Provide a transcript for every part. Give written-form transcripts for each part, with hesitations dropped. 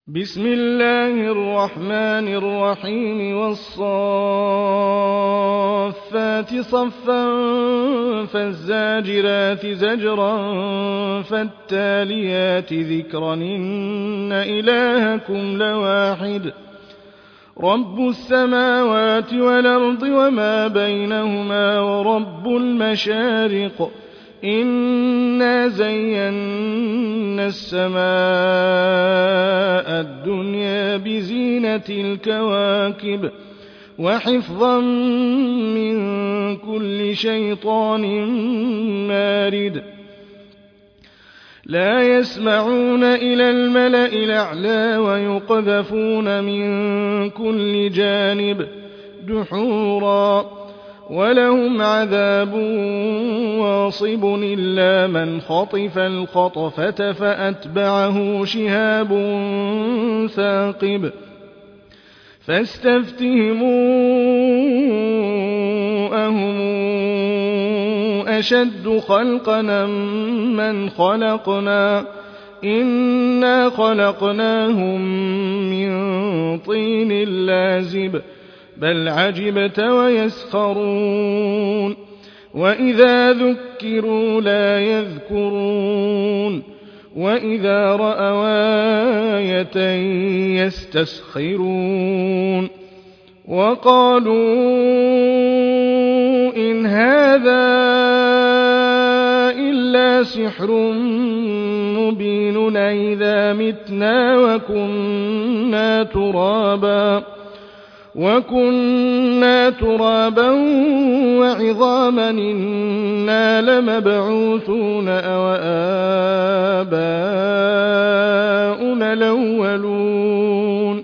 بسم الله الرحمن الرحيم والصافات صفا فالزاجرات زجرا فالتاليات ذكرا إن إلهكم لواحد رب السماوات والأرض وما بينهما ورب المشارق إنا زينا السماء الدنيا بزينة الكواكب وحفظا من كل شيطان مارد لا يسمعون إلى الملأ الأعلى ويقذفون من كل جانب دحورا ولهم عذاب واصب إلا من خطف الخطفة فأتبعه شهاب ثاقب فاستفتهموا أهم أشد خلقنا من خلقنا إنا خلقناهم من طين لازب بل عجبت ويسخرون وإذا ذكروا لا يذكرون وإذا رأوا آية يستسخرون وقالوا إن هذا إلا سحر مبين أإذا متنا وكنا ترابا وعظاما إنا لمبعوثون أو آباؤنا الأولون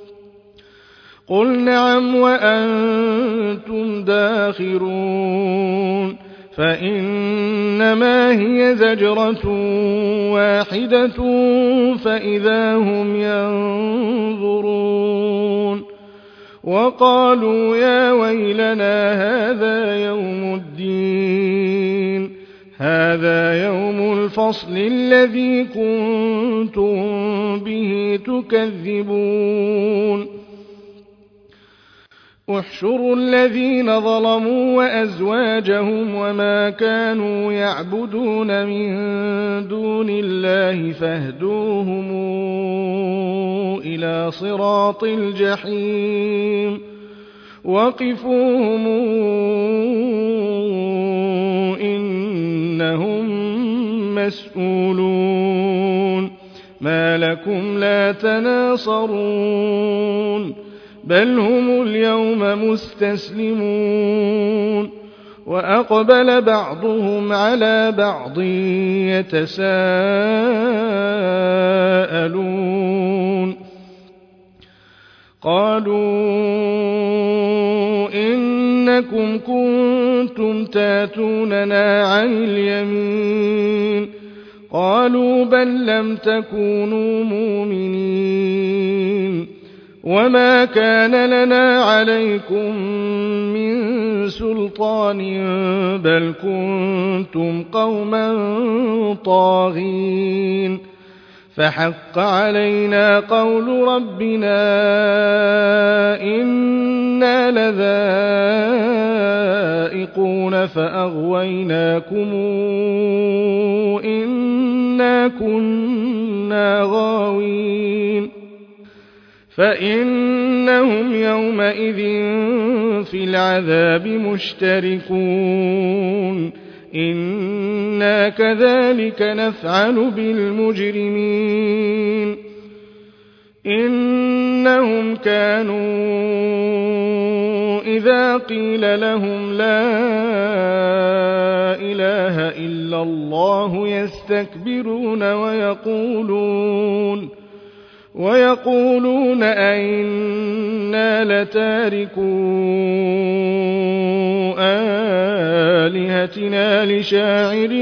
قل نعم وأنتم داخرون فإنما هي زجرة واحدة فإذا هم ينظرون وقالوا يا ويلنا هذا يوم الفصل الذي كنتم به تكذبون احشروا الذين ظلموا وأزواجهم وما كانوا يعبدون من دون الله فاهدوهم إلى صراط الجحيم وقفوهم إنهم مسؤولون ما لكم لا تناصرون بل هم اليوم مستسلمون وأقبل بعضهم على بعض يتساءلون قالوا إنكم كنتم تاتوننا عن اليمين قالوا بل لم تكونوا مؤمنين وما كان لنا عليكم من سلطان بل كنتم قوما طاغين فحق علينا قول ربنا إنا لذائقون فأغويناكم إنا كنا غاوين فإنهم يومئذ في العذاب مشتركون إنا كذلك نفعل بالمجرمين إنهم كانوا إذا قيل لهم لا إله إلا الله يستكبرون ويقولون أئنا لتاركو آلهتنا لشاعر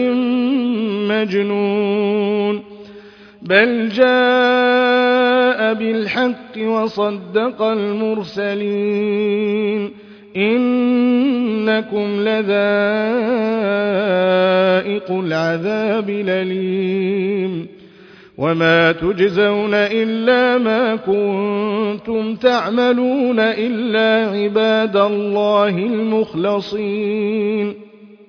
مجنون بل جاء بالحق وصدق المرسلين إنكم لذائق العذاب الأليم وما تجزون إلا ما كنتم تعملون إلا عباد الله المخلصين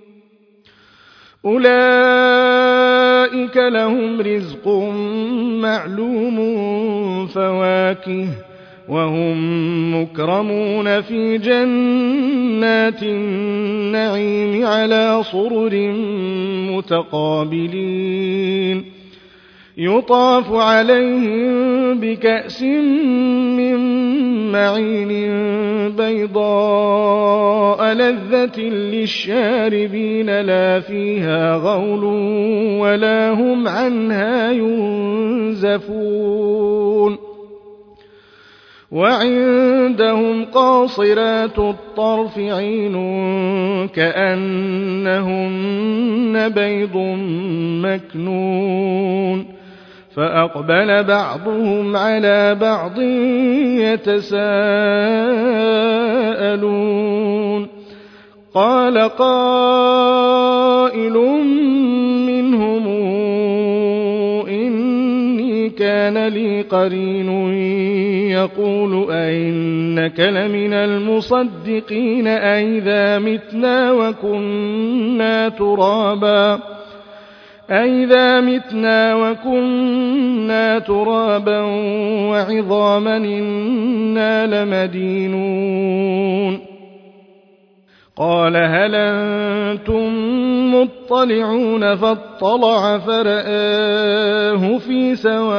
أولئك لهم رزق معلوم فواكه وهم مكرمون في جنات النعيم على سرر متقابلين يطاف عليهم بكأس من معين بيضاء لذة للشاربين لا فيها غول ولا هم عنها ينزفون وعندهم قاصرات الطرف عين كأنهن بيض مكنون فأقبل بعضهم على بعض يتساءلون قال قائل منهم إني كان لي قرين يقول أئنك لمن المصدقين أئذا متنا وكنا ترابا وعظاما إنا لمدينون قال هل أنتم مطلعون فاطلع فرآه في سواء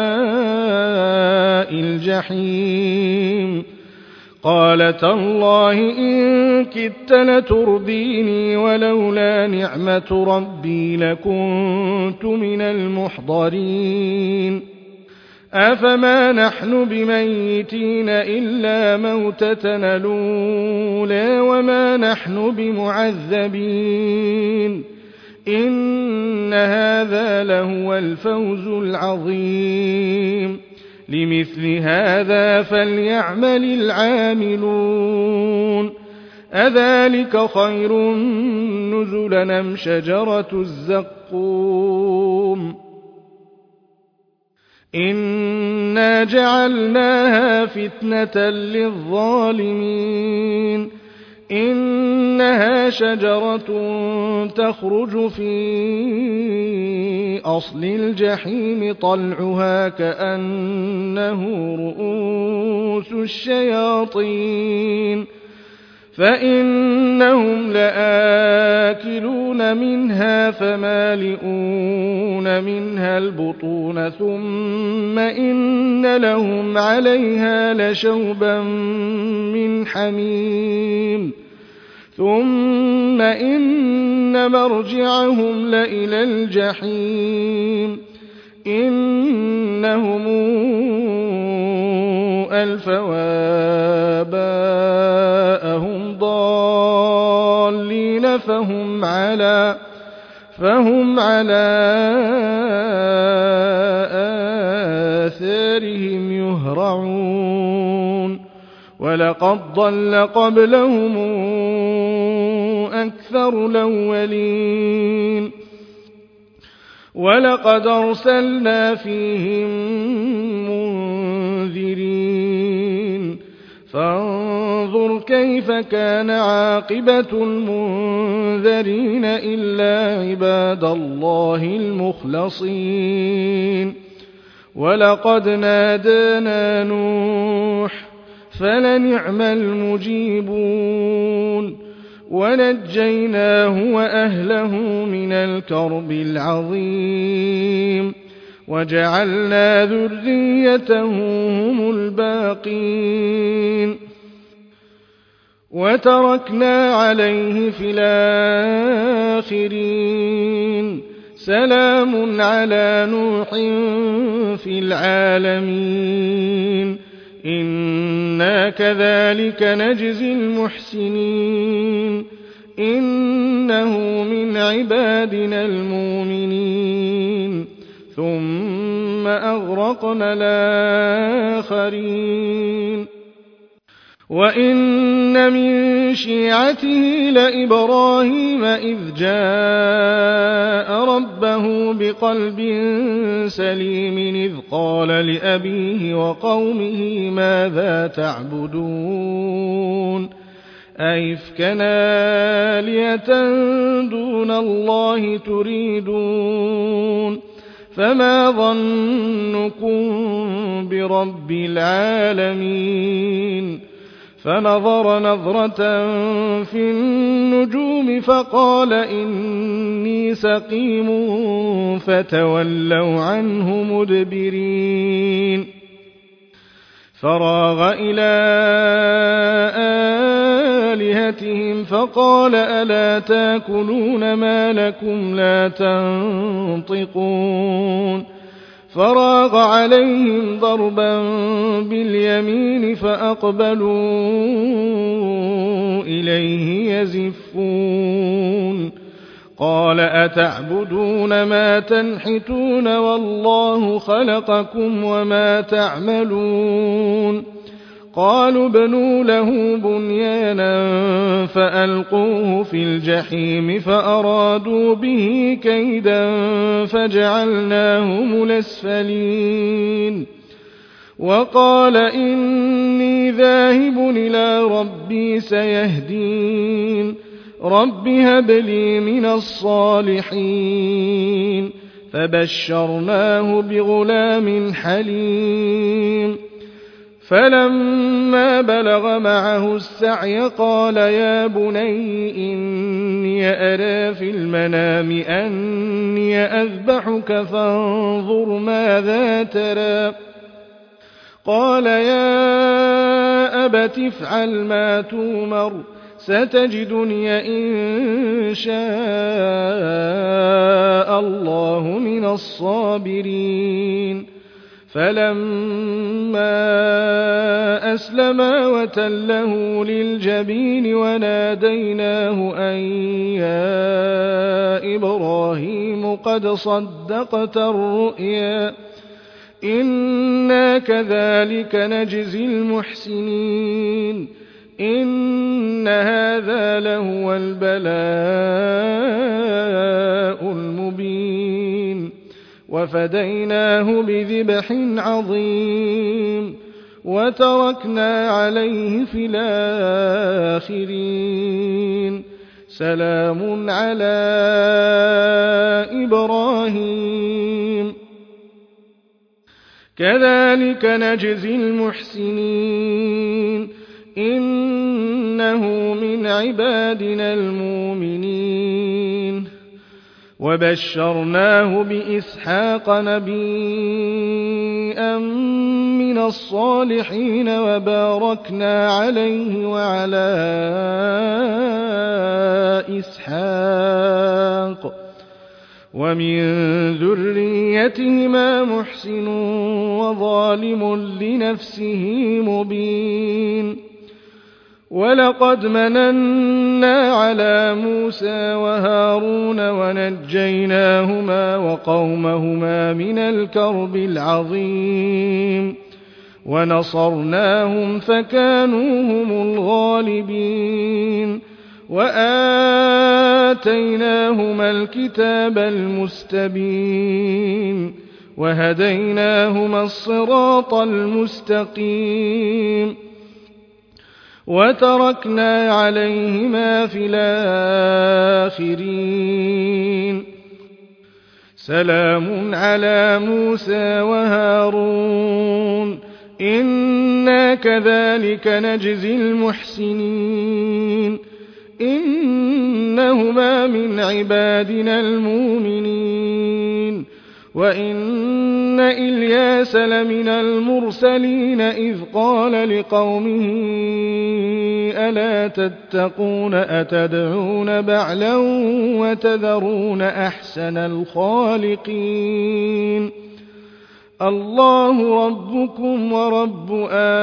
الجحيم قال تالله إن كدت لترديني ولولا نعمة ربي لكنت من المحضرين أفما نحن بميتين إلا موتتنا الأولى وما نحن بمعذبين إن هذا لهو الفوز العظيم لمثل هذا فليعمل العاملون أذلك خير نزلا أم شجرة الزقوم إنا جعلناها فتنة للظالمين إنها شجرة تخرج في أصل الجحيم طلعها كأنه رؤوس الشياطين فإنهم لآكلون منها فمالئون منها البطون ثم إن لهم عليها لشوبا من حميم ثم إن مرجعهم لإلى الجحيم إنهم ألفوا آباءهم ضالين فهم على آثارهم يهرعون ولقد ضل قبلهم أكثر الأولين ولقد أرسلنا فيهم منذرين فانظر كيف كان عاقبة المنذرين إلا عباد الله المخلصين ولقد نادانا نوح فلنعم المجيبون ونجيناه وأهله من الكرب العظيم وجعلنا ذريته هم الباقين وتركنا عليه في الآخرين سلام على نوح في العالمين إنا كذلك نجزي المحسنين إنه من عبادنا المؤمنين ثم أغرقنا الآخرين وَإِنَّ مِن شِيعَتِهِ لَإِبْرَاهِيمَ إِذْ جَاءَ رَبَّهُ بِقَلْبٍ سَلِيمٍ إِذْ قَالَ لِأَبِيهِ وَقَوْمِهِ مَاذَا تَعْبُدُونَ أَئِفْكًا آلِهَةً دُونَ اللَّهِ تُرِيدُونَ فَمَا ظَنُّكُم بِرَبِّ الْعَالَمِينَ فَنَظَرَ نَظْرَةً فِي النُّجُومِ فَقَالَ إِنِّي سَقِيمٌ فَتَوَلَّوْا عَنْهُ مُدْبِرِينَ فَرَاغَ إِلَىٰ آلِهَتِهِمْ فَقَالَ أَلَا تَأْكُلُونَ مَا لَكُمْ لَا تَنطِقُونَ فَرَاغَ عَلَيْهِمْ ضَرْبًا بِالْيَمِينِ فَأَقْبَلُوا إِلَيْهِ يَزِفُّونَ قَالَ أَتَعْبُدُونَ مَا تَنْحِتُونَ وَاللَّهُ خَلَقَكُمْ وَمَا تَعْمَلُونَ قَالُوا ابْنُوا لَهُ بُنْيَانًا فَأَلْقُوهُ فِي الْجَحِيمِ فَأَرَادُوا بِهِ كَيْدًا فَجَعَلْنَاهُمُ الْأَسْفَلِينَ وَقَالَ إِنِّي ذَاهِبٌ إِلَىٰ رَبِّي سَيَهْدِينِ رَبِّ هَبْ لِي مِنَ الصَّالِحِينَ فَبَشَّرْنَاهُ بِغُلَامٍ حَلِيمٍ فَلَمَّا بَلَغَ مَعَهُ السَّعْيَ قَالَ يَا بُنَيَّ إِنِّي أَرَىٰ فِي الْمَنَامِ أَنِّي أَذْبَحُكَ فَانظُرْ مَاذَا تَرَىٰ قَالَ يَا أَبَتِ افْعَلْ مَا تُؤْمَرُ سَتَجِدُنِي إِن شَاءَ اللَّهُ مِنَ الصَّابِرِينَ فَلَمَّا أَسْلَمَا وَتَلَّهُ لِلْجَبِينِ وَنَادَيْنَاهُ أَن يَا إِبْرَاهِيمُ قَدْ صَدَّقْتَ الرُّؤْيَا إِنَّا كَذَٰلِكَ نَجْزِي الْمُحْسِنِينَ إِنَّ هَٰذَا لَهُوَ الْبَلَاءُ الْمُبِينُ وَفَدَيْنَاهُ بِذِبْحٍ عَظِيمٍ وَتَرَكْنَا عَلَيْهِ فِي الْآخِرِينَ سَلَامٌ عَلَىٰ إِبْرَاهِيمَ كَذَٰلِكَ نَجْزِي الْمُحْسِنِينَ إِنَّهُ مِنْ عِبَادِنَا الْمُؤْمِنِينَ وَبَشَّرْنَاهُ بِإِسْحَاقَ نَبِيًّا مِّنَ الصَّالِحِينَ وَبَارَكْنَا عَلَيْهِ وَعَلَىٰ إِسْحَاقَ وَمِن ذُرِّيَّتِهِمَا مُحْسِنٌ وَظَالِمٌ لِّنَفْسِهِ مُبِينٌ وَلَقَدْ مَنَنَّا عَلَىٰ مُوسَىٰ وَهَارُونَ وَنَجَّيْنَاهُمَا وَقَوْمَهُمَا مِنَ الْكَرْبِ الْعَظِيمِ وَنَصَرْنَاهُمْ فَكَانُوا هُمُ الْغَالِبِينَ وَآتَيْنَاهُمَا الْكِتَابَ الْمُسْتَبِينَ وَهَدَيْنَاهُمَا الصِّرَاطَ الْمُسْتَقِيمَ وَتَرَكْنَا عَلَيْهِمَا فِي الْآخِرِينَ سَلَامٌ عَلَىٰ مُوسَىٰ وَهَارُونَ إِنَّا كَذَٰلِكَ نَجْزِي الْمُحْسِنِينَ إِنَّهُمَا مِنْ عِبَادِنَا الْمُؤْمِنِينَ وَإِنَّ إِلْيَاسَ لَمِنَ الْمُرْسَلِينَ إِذْ قَالَ لِقَوْمِهِ أَلَا تَتَّقُونَ أَتَدْعُونَ بَعْلًا وَتَذَرُونَ أَحْسَنَ الْخَالِقِينَ اللَّهُ رَبُّكُمْ وَرَبُّ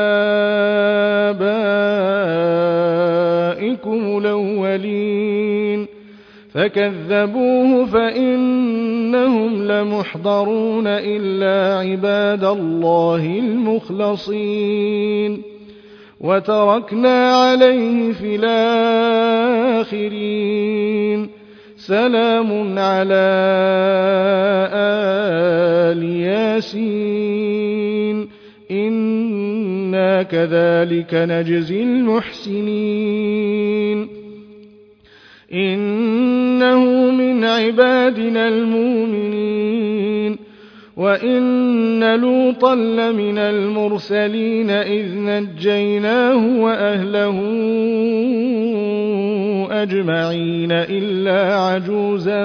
آبَائِكُمُ الْأَوَّلِينَ فَكَذَّبُوهُ فَإِنَّهُمْ لَمُحْضَرُونَ إِلَّا عِبَادَ اللَّهِ الْمُخْلَصِينَ وتركنا عليه في الآخرين سلام على آل ياسين إنا كذلك نجزي المحسنين إنه من عبادنا المؤمنين وإن لوطا لمن المرسلين إذ نجيناه وأهله أجمعين إلا عجوزا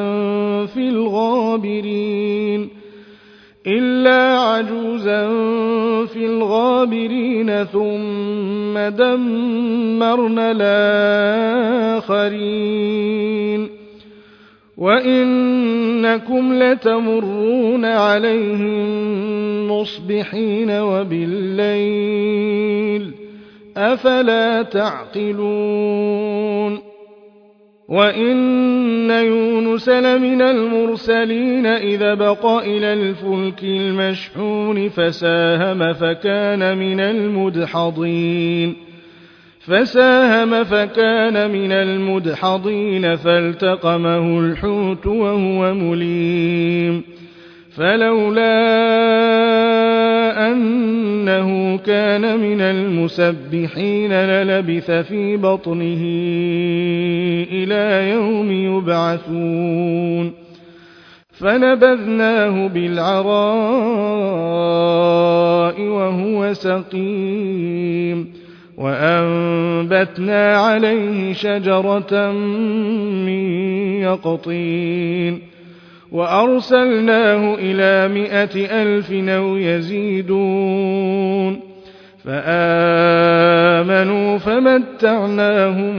في الغابرين ثم دمرنا الآخرين وإنكم لتمرون عليهم مصبحين وبالليل أفلا تعقلون وإن يونس لمن المرسلين إذا بق إلى الفلك المشحون فساهم فكان من المدحضين فالتقمه الحوت وهو مليم فلولا أنه كان من المسبحين للبث في بطنه إلى يوم يبعثون فنبذناه بالعراء وهو سقيم وأنبتنا عليه شجرة من يقطين وأرسلناه إلى 100,000 أو يزيدون فآمنوا فمتعناهم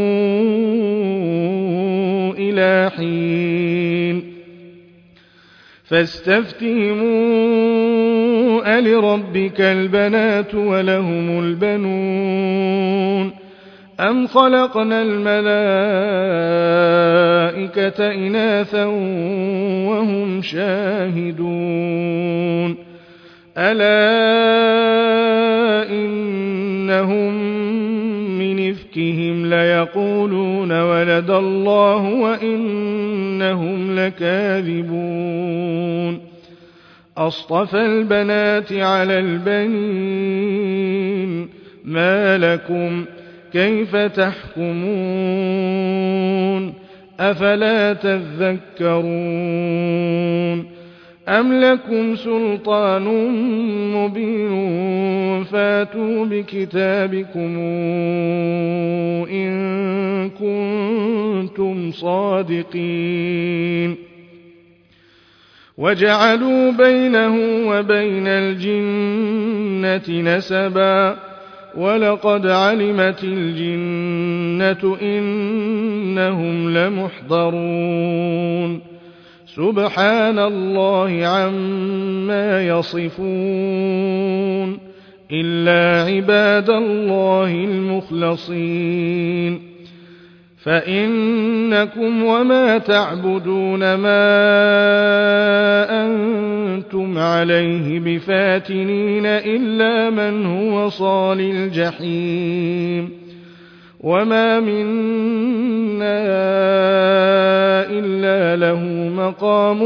إلى حين فاستفتهموا ألربك البنات ولهم البنون أم خلقنا الملائكة إناثا وهم شاهدون ألا إنهم من إفكهم ليقولون ولد الله وإنهم لكاذبون أصطفى البنات على البنين ما لكم كيف تحكمون أفلا تذكرون أم لكم سلطان مبين فاتوا بكتابكم إن كنتم صادقين وجعلوا بينه وبين الجنة نسبا ولقد علمت الجنة إنهم لمحضرون سبحان الله عما يصفون إلا عباد الله المخلصين فإنكم وما تعبدون ما أنتم عليه بفاتنين إلا من هو صال الجحيم وما منا إلا له مقام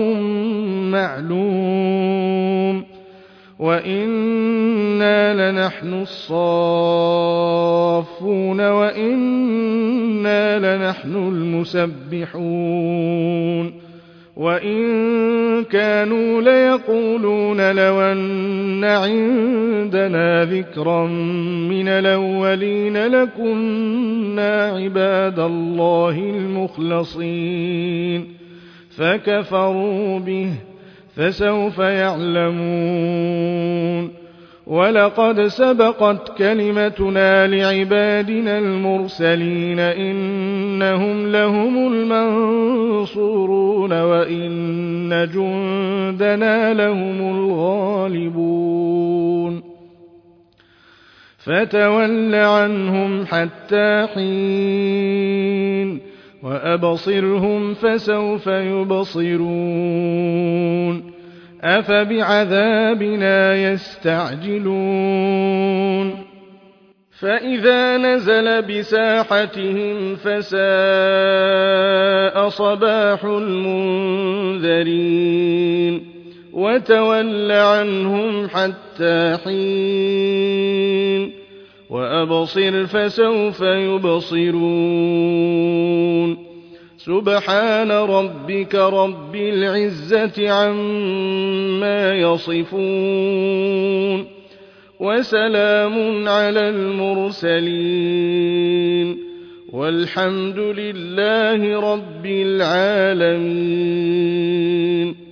معلوم وإنا لنحن الصافون وإنا لنحن المسبحون وإن كانوا ليقولون لو أن عندنا ذكرا من الأولين لكنا عباد الله المخلصين فكفروا به فسوف يعلمون ولقد سبقت كلمتنا لعبادنا المرسلين إنهم لهم المنصورون وإن جندنا لهم الغالبون فتول عنهم حتى حين وأبصرهم فسوف يبصرون أفبعذابنا يستعجلون فإذا نزل بساحتهم فساء صباح المنذرين وتول عنهم حتى حين وأبصر فسوف يبصرون سبحان ربك رب العزة عما يصفون وسلام على المرسلين والحمد لله رب العالمين.